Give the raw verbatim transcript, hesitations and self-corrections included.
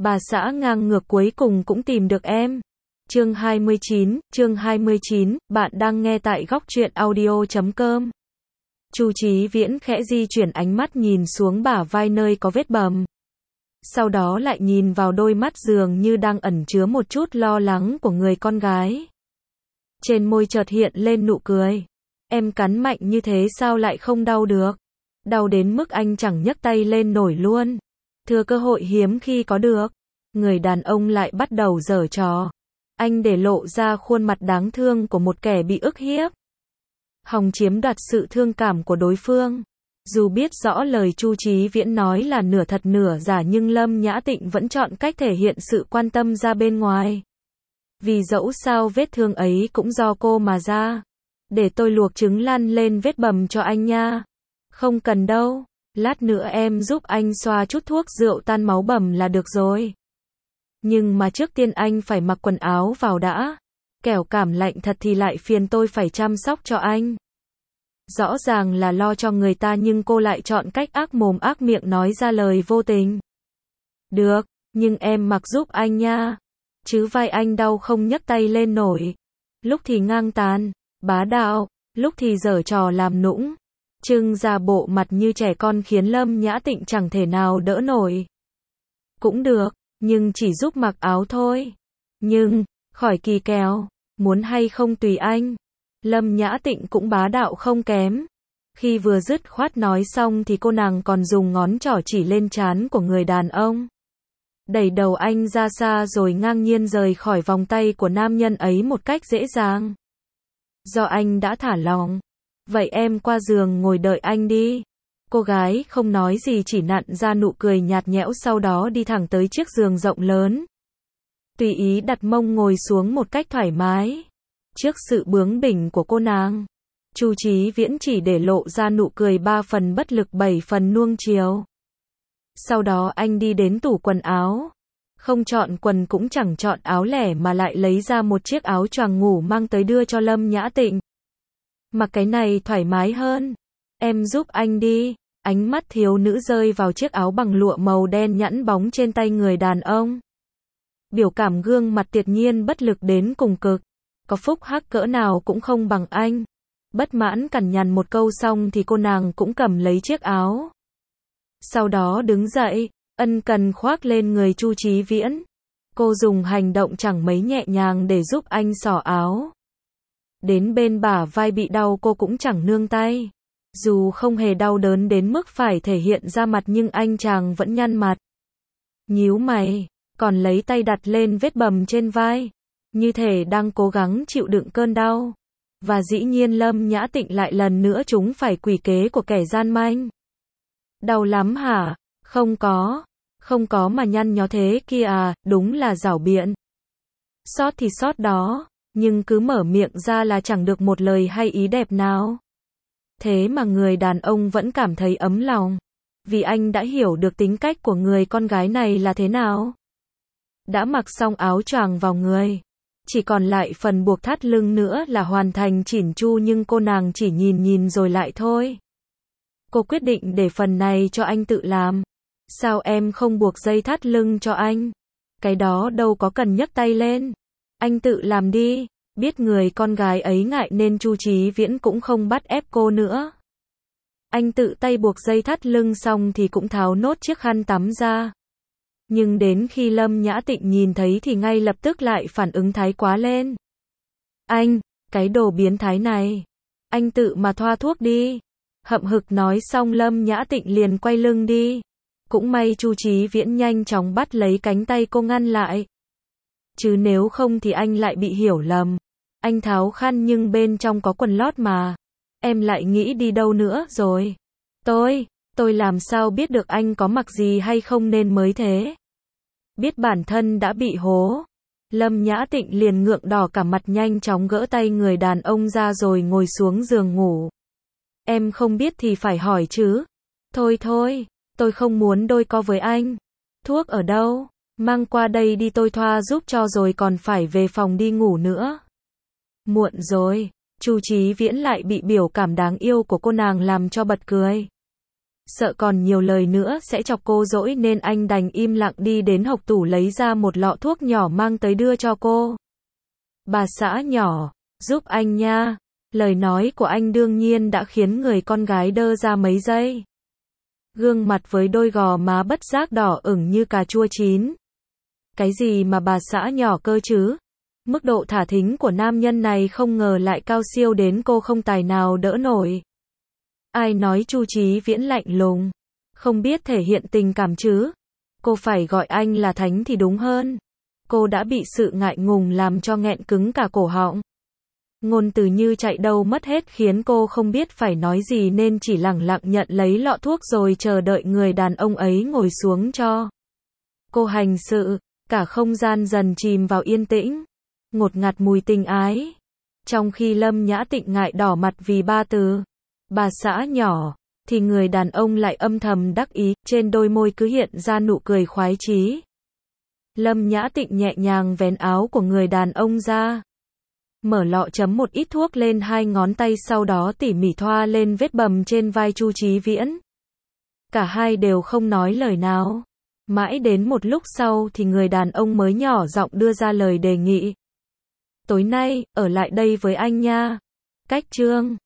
Bà xã ngang ngược cuối cùng cũng tìm được em. Chương hai mươi chín, chương hai mươi chín, bạn đang nghe tại góc truyện audio chấm com. Chu Chí Viễn khẽ di chuyển ánh mắt nhìn xuống bả vai nơi có vết bầm. Sau đó lại nhìn vào đôi mắt dường như đang ẩn chứa một chút lo lắng của người con gái. Trên môi chợt hiện lên nụ cười. Em cắn mạnh như thế sao lại không đau được? Đau đến mức anh chẳng nhấc tay lên nổi luôn. Thừa cơ hội hiếm khi có được. Người đàn ông lại bắt đầu giở trò. Anh để lộ ra khuôn mặt đáng thương của một kẻ bị ức hiếp. Hòng chiếm đoạt sự thương cảm của đối phương. Dù biết rõ lời Chu Chí Viễn nói là nửa thật nửa giả nhưng Lâm Nhã Tịnh vẫn chọn cách thể hiện sự quan tâm ra bên ngoài. Vì dẫu sao vết thương ấy cũng do cô mà ra. Để tôi luộc trứng lăn lên vết bầm cho anh nha. Không cần đâu. Lát nữa em giúp anh xoa chút thuốc rượu tan máu bầm là được rồi. Nhưng mà trước tiên anh phải mặc quần áo vào đã. Kẻo cảm lạnh thật thì lại phiền tôi phải chăm sóc cho anh. Rõ ràng là lo cho người ta nhưng cô lại chọn cách ác mồm ác miệng nói ra lời vô tình. Được, nhưng em mặc giúp anh nha. Chứ vai anh đau không nhấc tay lên nổi. Lúc thì ngang tàn, bá đạo, lúc thì giở trò làm nũng. Trưng ra bộ mặt như trẻ con khiến Lâm Nhã Tịnh chẳng thể nào đỡ nổi. Cũng được, nhưng chỉ giúp mặc áo thôi. Nhưng, khỏi kỳ kèo, muốn hay không tùy anh. Lâm Nhã Tịnh cũng bá đạo không kém. Khi vừa dứt khoát nói xong thì cô nàng còn dùng ngón trỏ chỉ lên trán của người đàn ông. Đẩy đầu anh ra xa rồi ngang nhiên rời khỏi vòng tay của nam nhân ấy một cách dễ dàng. Do anh đã thả lỏng. Vậy em qua giường ngồi đợi anh đi. Cô gái không nói gì chỉ nặn ra nụ cười nhạt nhẽo sau đó đi thẳng tới chiếc giường rộng lớn. Tùy ý đặt mông ngồi xuống một cách thoải mái. Trước sự bướng bỉnh của cô nàng, Chu Chí Viễn chỉ để lộ ra nụ cười ba phần bất lực bảy phần nuông chiều. Sau đó anh đi đến tủ quần áo. Không chọn quần cũng chẳng chọn áo lẻ mà lại lấy ra một chiếc áo choàng ngủ mang tới đưa cho Lâm Nhã Tịnh. Mặc cái này thoải mái hơn. Em giúp anh đi. Ánh mắt thiếu nữ rơi vào chiếc áo bằng lụa màu đen nhẵn bóng trên tay người đàn ông. Biểu cảm gương mặt tuyệt nhiên bất lực đến cùng cực. Có phúc hắc cỡ nào cũng không bằng anh. Bất mãn cằn nhằn một câu xong thì cô nàng cũng cầm lấy chiếc áo. Sau đó đứng dậy, ân cần khoác lên người Chu Chí Viễn. Cô dùng hành động chẳng mấy nhẹ nhàng để giúp anh xỏ áo. Đến bên bả vai bị đau cô cũng chẳng nương tay. Dù không hề đau đớn đến mức phải thể hiện ra mặt nhưng anh chàng vẫn nhăn mặt. Nhíu mày, còn lấy tay đặt lên vết bầm trên vai. Như thể đang cố gắng chịu đựng cơn đau. Và dĩ nhiên Lâm Nhã Tịnh lại lần nữa chúng phải quỷ kế của kẻ gian manh. Đau lắm hả? Không có. Không có mà nhăn nhó thế kia à, đúng là giảo biện. Sót thì sót đó, nhưng cứ mở miệng ra là chẳng được một lời hay ý đẹp nào. Thế mà người đàn ông vẫn cảm thấy ấm lòng. Vì anh đã hiểu được tính cách của người con gái này là thế nào. Đã mặc xong áo choàng vào người. Chỉ còn lại phần buộc thắt lưng nữa là hoàn thành chỉn chu nhưng cô nàng chỉ nhìn nhìn rồi lại thôi. Cô quyết định để phần này cho anh tự làm. Sao em không buộc dây thắt lưng cho anh? Cái đó đâu có cần nhấc tay lên. Anh tự làm đi. Biết người con gái ấy ngại nên Chu Chí Viễn cũng không bắt ép cô nữa. Anh tự tay buộc dây thắt lưng xong thì cũng tháo nốt chiếc khăn tắm ra. Nhưng đến khi Lâm Nhã Tịnh nhìn thấy thì ngay lập tức lại phản ứng thái quá lên. Anh, cái đồ biến thái này. Anh tự mà thoa thuốc đi. Hậm hực nói xong Lâm Nhã Tịnh liền quay lưng đi. Cũng may Chu Chí Viễn nhanh chóng bắt lấy cánh tay cô ngăn lại. Chứ nếu không thì anh lại bị hiểu lầm. Anh tháo khăn nhưng bên trong có quần lót mà. Em lại nghĩ đi đâu nữa rồi. Tôi, tôi làm sao biết được anh có mặc gì hay không nên mới thế. Biết bản thân đã bị hố. Lâm Nhã Tịnh liền ngượng đỏ cả mặt nhanh chóng gỡ tay người đàn ông ra rồi ngồi xuống giường ngủ. Em không biết thì phải hỏi chứ. Thôi thôi, tôi không muốn đôi co với anh. Thuốc ở đâu? Mang qua đây đi tôi thoa giúp cho rồi còn phải về phòng đi ngủ nữa. Muộn rồi. Chu Chí Viễn lại bị biểu cảm đáng yêu của cô nàng làm cho bật cười. sợ còn nhiều lời nữa sẽ chọc cô dỗi nên anh đành im lặng đi đến hộc tủ lấy ra một lọ thuốc nhỏ mang tới đưa cho cô. Bà xã nhỏ, giúp anh nha. Lời nói của anh đương nhiên đã khiến người con gái đơ ra mấy giây. Gương mặt với đôi gò má bất giác đỏ ửng như cà chua chín. Cái gì mà bà xã nhỏ cơ chứ? Mức độ thả thính của nam nhân này không ngờ lại cao siêu đến cô không tài nào đỡ nổi. Ai nói Chu Chí Viễn lạnh lùng, không biết thể hiện tình cảm chứ? Cô phải gọi anh là Thánh thì đúng hơn. Cô đã bị sự ngại ngùng làm cho nghẹn cứng cả cổ họng. Ngôn từ như chạy đâu mất hết khiến cô không biết phải nói gì nên chỉ lẳng lặng nhận lấy lọ thuốc rồi chờ đợi người đàn ông ấy ngồi xuống cho cô hành sự. Cả không gian dần chìm vào yên tĩnh, ngột ngạt mùi tình ái. Trong khi Lâm Nhã Tịnh ngại đỏ mặt vì ba từ bà xã nhỏ, thì người đàn ông lại âm thầm đắc ý, trên đôi môi cứ hiện ra nụ cười khoái chí. Lâm Nhã Tịnh nhẹ nhàng vén áo của người đàn ông ra, mở lọ chấm một ít thuốc lên hai ngón tay, sau đó tỉ mỉ thoa lên vết bầm trên vai Chu Chí Viễn. Cả hai đều không nói lời nào. Mãi đến một lúc sau thì người đàn ông mới nhỏ giọng đưa ra lời đề nghị. Tối nay, ở lại đây với anh nha. Cách chương